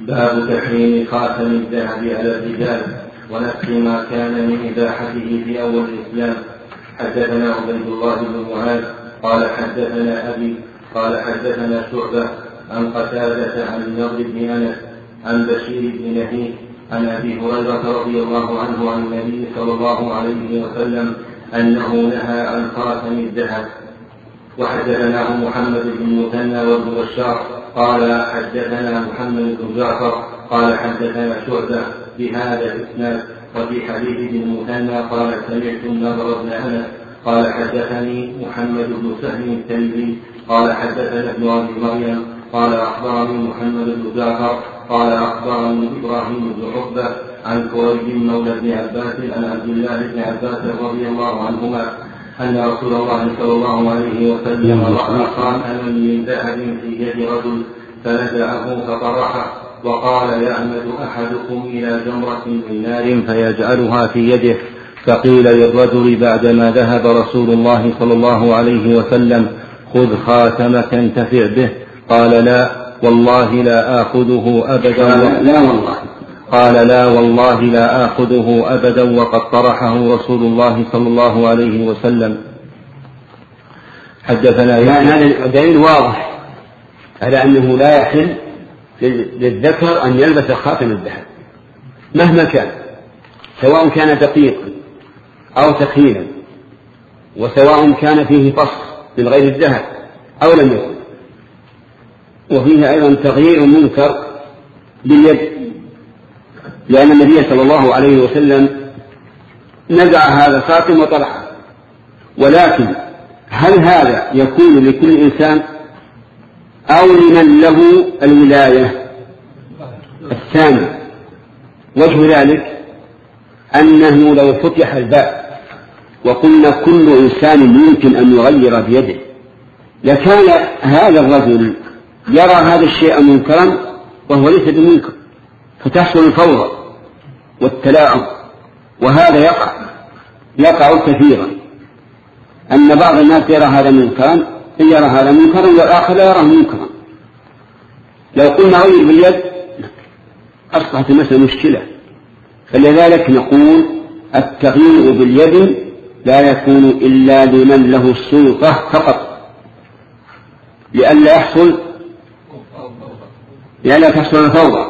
باب تحريم خاتم الذهب على الرجال ونفس ما كان من إباحته في أول الإسلام. حدثنا عبيد الله بن معاذ قال حدثنا أبي قال حدثنا شعبة عن قتادة عن النضر بن أنس عن بشير بن نهيك عن أبي هريرة رضي الله عنه عن النبي صلى الله عليه وسلم أنه نهى عن خاتم الذهب. وحدثنا محمد بن مثنى وابن بشار قال حدثنا محمد بن جعفر قال حدثنا شعبة بهذا الإسناد. وفي حديث ابن مثنى قال سمعت النضر بن أنس قال حدثني محمد بن سهل التيمي قال حدثنا ابن أبي مريم قال أخبرني محمد بن جعفر قال أخبرني إبراهيم بن عقبة عن كويب مولى بن عباس عن عبد الله بن عباس رضي الله عنهما أن رسول الله صلى الله عليه وسلم رأى خاتما من ذهب في يد رجل فنزعه فطرحه وقال يعمد أحدكم إلى جمرة من نار فيجعلها في يده. فقيل للرجل بعدما ذهب رسول الله صلى الله عليه وسلم خذ خاتمك انتفع به. قال لا والله لا آخذه أبدا. قال لا والله لا آخذه أبدا وقد طرحه رسول الله صلى الله عليه وسلم. حدثنا هذا الدليل واضح على أنه لا يحل للذكر أن يلبس خاتم الذهب مهما كان، سواء كان دقيقا أو ثقيلا، وسواء كان فيه فص من غير الذهب أو لم يكن. وفيه أيضا تغيير منكر باليد، لأن النبي صلى الله عليه وسلم نزع هذا الخاتم وطرحه. ولكن هل هذا يكون لكل إنسان أو لمن له الولاية؟ الثاني وجه ذلك أنه لو فتح الباب وقلنا كل إنسان يمكن أن يغير بيده لكان هذا الرجل يرى هذا الشيء منكرا وهو ليس بمنكر، فتحصل الفوضى والتلاعب. وهذا يقع كثيرا، أن بعض الناس يرى هذا منكرا والآخر لا يراه منكرا. لو قلنا غير باليد أصبحت المسألة مشكلة. فلذلك نقول التغيير باليد لا يكون إلا لمن له السلطة فقط، لئلا تحصل الفوضى.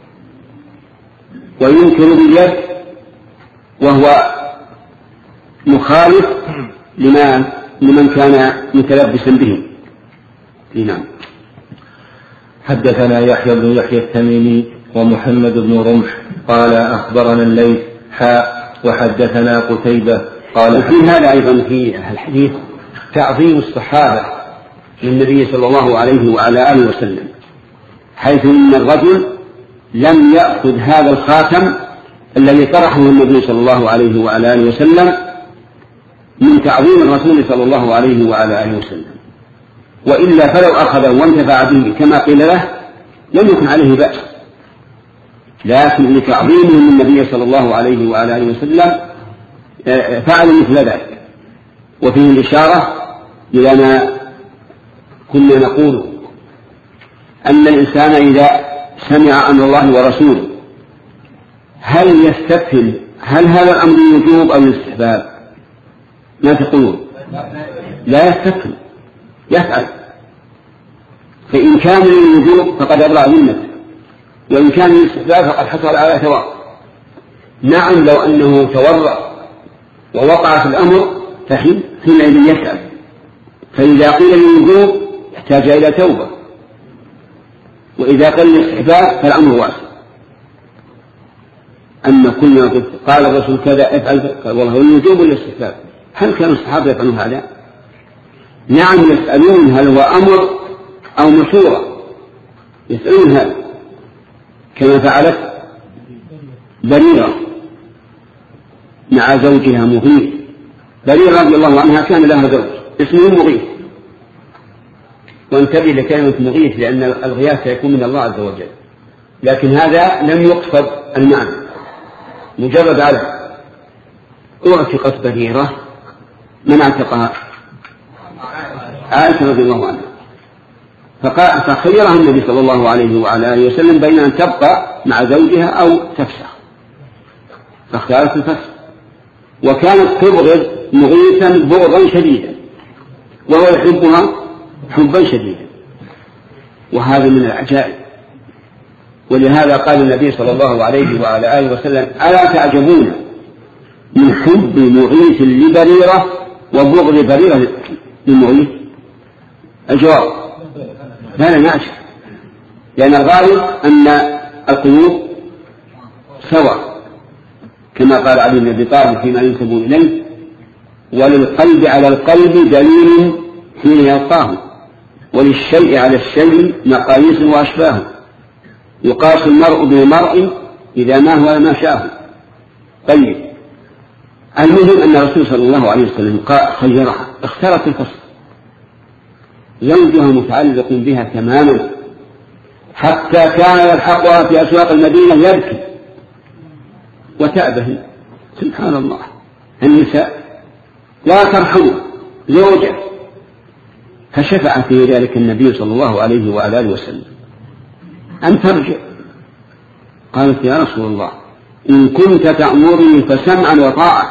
وينكر باليد وهو مخالف لمن كان متلبسا به. نعم. حدثنا يحيى بن يحيى التميمي ومحمد بن رمح قال أخبرنا الليث وحدثنا قتيبة قال. وفي هذا أيضا في الحديث تعظيم الصحابة للنبي صلى الله عليه وعلى آله وسلم، حيث أن الرجل لم يأخذ هذا الخاتم الذي طرحه النبي صلى الله عليه وعلى آله وسلم من تعظيم الرسول صلى الله عليه وعلى آله وسلم، وإلا فلو أخذه وانتفع به كما قيل له لم يكن عليه بأس، لكن لتعظيمه النبي صلى الله عليه وعلى آله وسلم فعل مثل ذلك. وفيه الإشارة إلى ما كنا نقول أن الإنسان إذا سمع أمر الله ورسوله هل يستفهم هل هذا الأمر الوجوب أو الاستحباب؟ ما تقولون؟ لا يستفهم، يفعل. فإن كان للوجوب فقد أبرأ ذمته، وإن كان للاستحباب فقد حصل على ثواب. نعم لو أنه تورط ووقع في الأمر حينئذ يسأل، فإذا قيل للوجوب يحتاج إلى توبة، وإذا قيل للاستحباب فالأمر واسع. أما كلنا قال الرسول كذا افعل، قال والله الوجوب والاستحباب. هل كانوا الصحابة يفعلون هذا؟ نعم يسألون هل هو أمر أو مشورة، يسألون هذا كما فعلت بريرة مع زوجها مغيث. بريرة رضي الله عنها كان لها زوج اسمه مغيث، وانتبه لكلمة مغيث لأن الغياث يكون من الله عز وجل، لكن هذا لم يقصد المعنى، مجرد علم. اعتقت بريرة، من اعتقها؟ عائشة رضي الله عنها. فخيرها النبي صلى الله عليه وعلى آله وسلم بين أن تبقى مع زوجها أو تفسخ، فاختارت الفسخ. وكانت تبغض مغيثا بغضا شديدا وهو يحبها حبا شديدا، وهذا من العجائب. ولهذا قال النبي صلى الله عليه وعلى آله وسلم: ألا تعجبون من حب مغيث لبريرة وبغض بريرة لمغيث؟ الجواب: لا نعجب، لأن الغالب أن القلوب سواء، كما قال علي بن أبي طالب فيما ينسب إليه: وللقلب على القلب دليل حين يلقاه، وللشيء على الشيء مقاييس وأشباه، يقاس المرء بالمرء إذا ما هو ما شاءه. طيب، المهم أن الرسول صلى الله عليه وسلم خيرها، اختارت الفصل، زوجها متعلق بها تماما، حتى كان يلحقها في أسواق المدينة يبكي وتأبه. سبحان الله، النساء لا ترحم زوجها، فشفع في ذلك النبي صلى الله عليه وعلى آله وسلم أن ترجع. قالت: يا رسول الله، إن كنت تأمرني فسمعا وطاعة.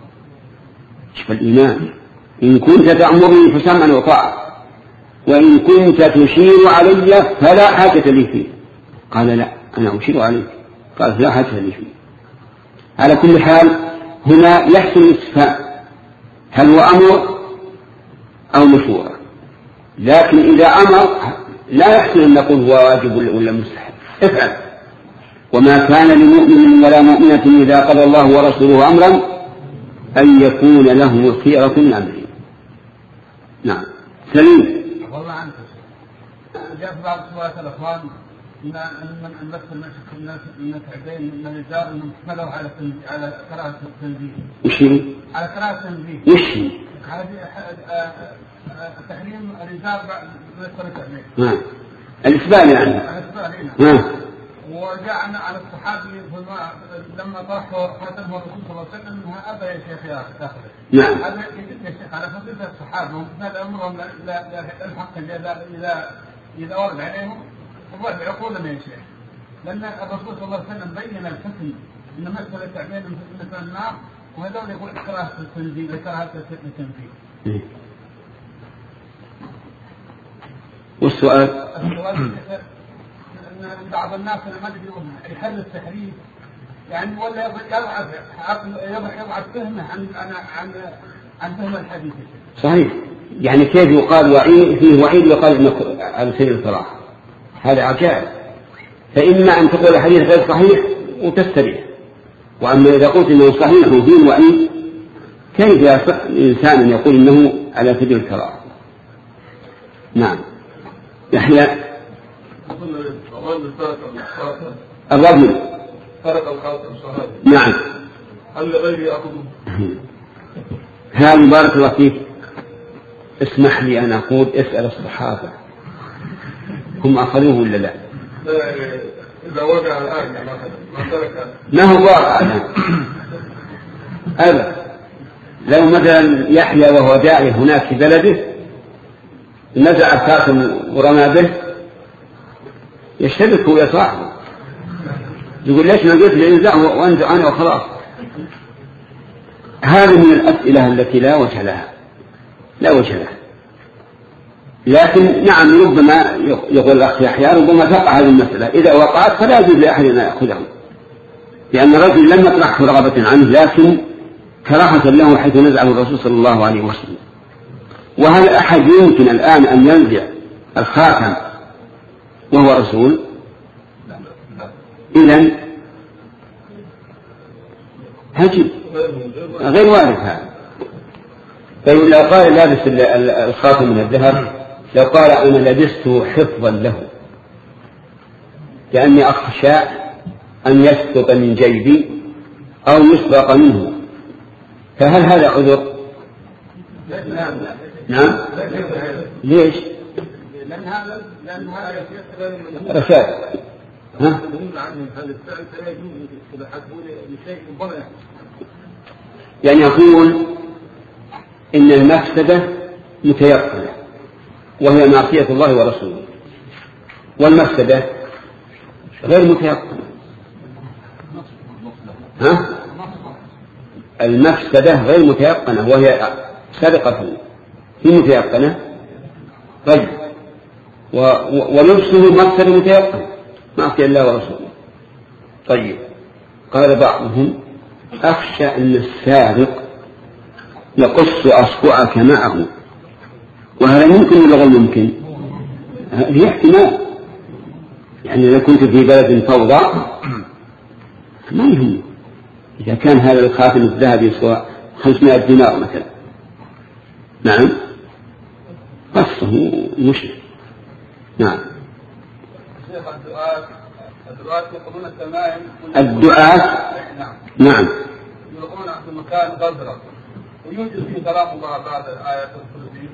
شوف الإيمان، إن كنت تأمرني فسمعا وطاعة، وإن كنت تشير علي فلا حاجة لي فيه. قال: لا، أنا أشير عليك. قالت: لا حاجة لي فيه. على كل حال هنا يحسن الاستفهام، هل هو أمر أو مشورة؟ لكن إذا أمر لا يحسن أن نقول هو واجب ولا مستحب، افعل. وما كان لمؤمن ولا مؤمنة إذا قضى الله ورسوله أمرا أن يكون لهم الخيرة من أمره. نعم. سليم. والله عنك جاء في بعض سؤالات الأخوان من بث الناس عدين من الرجال أنهم حملوا على كراهة التنزيه. وش على كراهة التنزيه. وش تحريم الرجال من الطريق عليه. نعم. الإسبال يعني. نعم. وجاء على الصحابي لما طرحوا خاتمه الرسول صلى الله عليه وسلم انها ابى يا شيخ ياخذه. نعم. هذا يا شيخ على فضيلة الصحابه هذا امرهم الحق اذا ورد عليهم والله بعقولهم يا شيخ، لان الرسول صلى الله عليه وسلم بين الحكم ان مساله تعبين مثل النار، وهذول يقول كراهه التنزيل كراهه التنفيذ. والسؤال ان بعض الناس لما يحل التحريف يعني ولا يضعف فهمه عن فهم الحديث. صحيح، يعني كيف يقال وعيد فيه وعيد ويقال انه على سبيل الكراهه؟ هذا عجائب. فإما أن تقول الحديث غير صحيح وتستريح، وأما إذا قلت إنه صحيح وفيه وعيد كيف يصح الإنسان أن يقول إنه على سبيل الكراهه؟ نعم. يحيى. الرجل فرق الخاتم صحابي. نعم. هل لغيري يأخذه؟ هذا بارك الله فيك، اسمح لي أن أقول اسأل الصحابة هم أخذوه ولا لا؟ إذا وقع الآن ما ترك ما هو واقع الآن أبدا. لو مثلا يحيى وهو داعي هناك في بلده نزع الخاتم ورمى به يشتبك هو صاحبه، يقول ليش ما قلت لي انزعه وانزع عنه وخلاص. هذه من الأسئلة التي لا وجه لها، لا وجه لها. لكن نعم ربما يقول الأخ يحيى ربما تقع هذه المسألة، إذا وقعت فلا يجوز لأحد أن يأخذه، لأن الرجل لم يطرحه رغبة عنه لكن كراهة له حيث نزعه الرسول صلى الله عليه وسلم. وهل أحد يمكن الآن أن ينزع الخاتم وهو رسول؟ إذن هجب غير وارد هذا. طيب لو قال لابس الخاتم من الذهب، لو قال أنا لبسته حفظا له لأني أخشى أن يسقط من جيبي أو يسرق منه، فهل هذا عذر؟ نعم. ليش؟ لأن هذا رشاد. ها؟ يعني يقول إن المفسدة متيقنة وهي معصية الله ورسوله. والمفسدة غير متيقنة. المفسدة غير متيقنة وهي سرقة في متيقنة. طيب ولبسه مفسد متيقن معصية الله ورسوله. طيب قال بعضهم أخشى أن السارق يقص أصبعك معه، وهذا ممكن ولا غير ممكن؟ هي احتمال، يعني لو كنت في بلد فوضى ما يهم إذا كان هذا الخاتم الذهبي يسوى 500 دينار مثلا، نعم قصه مشرك. نعم. الدعاة يقولون التمائم الدعاة نعم يلقون في مكان غزرة ويوجد فيه كلام الله بعد آية الكرسي.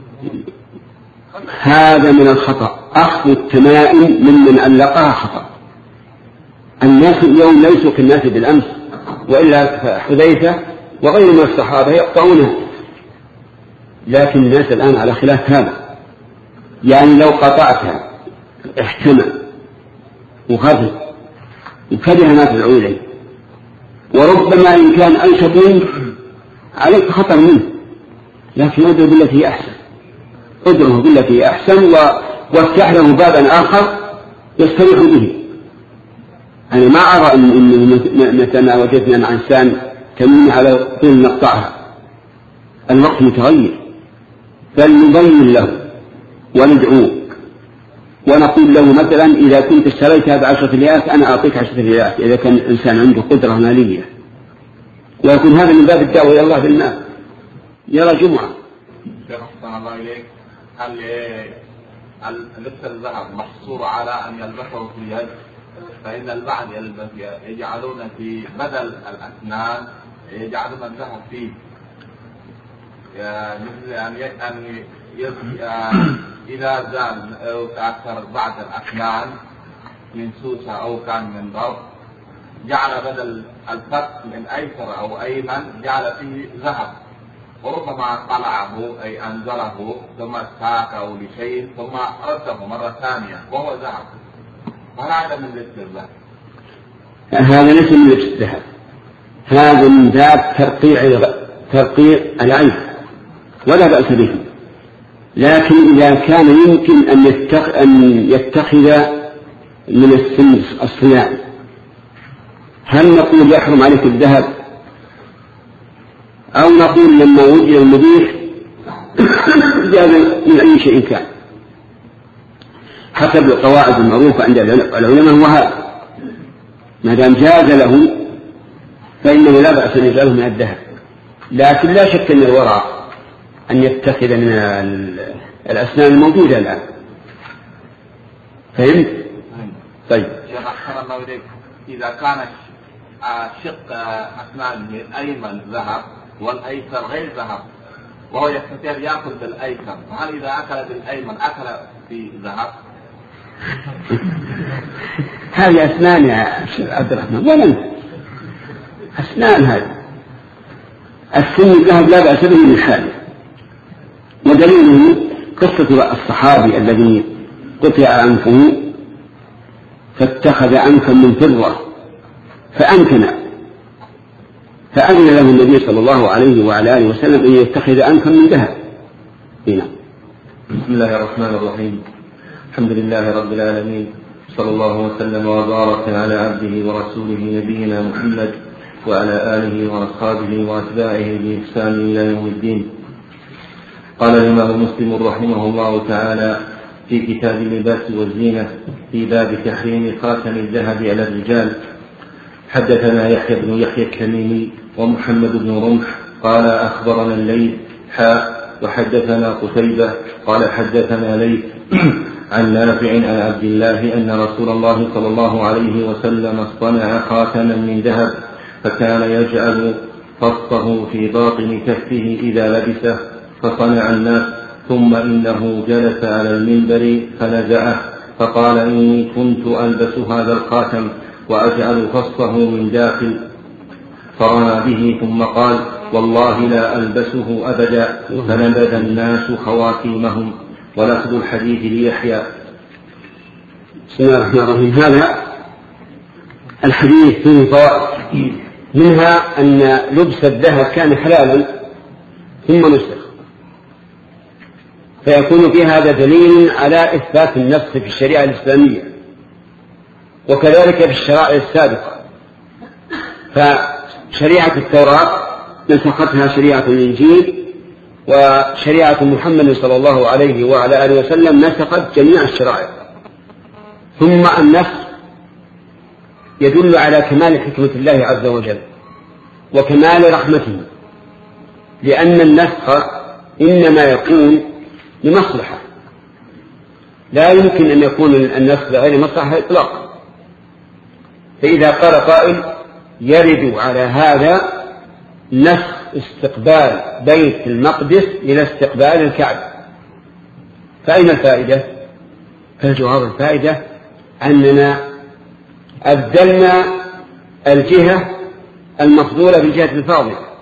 هذا من الخطأ. أخذ التمائم ممن علقها خطأ. الناس اليوم ليسوا كالناس بالأمس، وإلا حذيفة وغير من الصحابة يقطعونها، لكن الناس الآن على خلاف هذا. يعني لو قطعتها احتمل وخذ وكره ما تدعو إليه، وربما إن كان أنشط منك عليك خطر منه، لكن ادعو بالتي هي أحسن، ادعوه بالتي هي أحسن وافتح له بابا آخر يستريح به. أنا ما أرى أن مثلا وجدنا عن إنسان تمني على طول نقطعها، الوقت متغير، فلنبين له وندعوه ونقول له مثلا إذا كنت اشتريتها ب10 ريالات أنا أعطيك 10 ريالات إذا كان الإنسان عنده قدرة مالية، ويكون هذا من باب الدعوة إلى الله بالمال. يرى جمعة. أحسن الله إليك. هل لبس الذهب محصور على أن يلبسه في اليد؟ فإن البعض يجعلون في بدل الأسنان يجعلون الذهب فيه، مثل أن إذا زال أو تأثر بعض الأسنان من سوسة أو كان من ضرب جعل بدل الفك من أيسر أو أيمن جعل فيه ذهب، وربما قلعه أي أنزله ثم ساكه لشيء ثم رده مرة ثانية وهو ذهب. هذا من لبس الذهب. هذا ليس من لبس الذهب، هذا من باب ترقيع العين ولا بأس به. لكن إذا كان يمكن أن يتخذ من السن الصناعي، هل نقول يحرم عليك الذهب، أو نقول لما وجد المبيح جاز من أي شيء كان، حسب القواعد المعروفة عند العلماء وهذا ما دام جاز له فإنه لا بأس أن يجعله من الذهب. لكن لا شك أن الورع أن يتخذ من الأسنان الموجودة الآن. فهمت؟ طيب. إذا كان شق أسنانه الأيمن ذهب والأيسر غير ذهب وهو يستطيع يأكل بالأيسر، هل إذا أكل بالأيمن أكل في ذهب؟ هذه أسنان يا شيخ عبد الرحمن، ولا أسنان هذه السن الذهب لا بأس به من حاله. ودليله قصة الصحابي الذي قطع أنفه فاتخذ أنفا من فضة فأمكن، فأذن له النبي صلى الله عليه وعلى آله وسلم أن يتخذ أنفا من ذهب. هنا. بسم الله الرحمن الرحيم. الحمد لله رب العالمين، صلى الله وسلم وبارك على عبده ورسوله نبينا محمد وعلى آله وأصحابه وأتباعه بإحسان إلى يوم الدين. قال الإمام مسلم رحمه الله تعالى في كتاب اللباس والزينة في باب تحريم خاتم الذهب على الرجال: حدثنا يحيى بن يحيى التميمي ومحمد بن رمح قال أخبرنا الليث وحدثنا قتيبة قال حدثنا ليث عن نافع عن عبد الله أن رسول الله صلى الله عليه وسلم اصطنع خاتما من ذهب فكان يجعل فصه في باطن كفه إذا لبسه فصنع الناس، ثم إنه جلس على المنبر فنزعه فقال: إني كنت ألبس هذا الخاتم وأجعل فصه من داخل، فرمى به ثم قال: والله لا ألبسه أبدا. فنبذ الناس خواتيمهم ولفظ الحديث ليحيى. بسم الله الرحمن الرحيم. هذا الحديث فيه فوائد، منها أن لبس الذهب كان حلالا ثم نسخ، فيكون في هذا دليل على إثبات النسخ في الشريعة الإسلامية، وكذلك في الشرائع السابقة. فشريعة التوراة نسختها شريعة الإنجيل، وشريعة محمد صلى الله عليه وعلى آله وسلم نسخت جميع الشرائع. ثم النسخ يدل على كمال حكمة الله عز وجل وكمال رحمته، لأن النسخ إنما يكون لمصلحة، لا يمكن أن يكون النسخ لغير مصلحة إطلاقا. فإذا قال قائل يرد على هذا نسخ استقبال بيت المقدس إلى استقبال الكعبة، فأين الفائدة؟ فالجواب الفائدة أننا أبدلنا الجهة المفضولة بالجهة الفاضلة،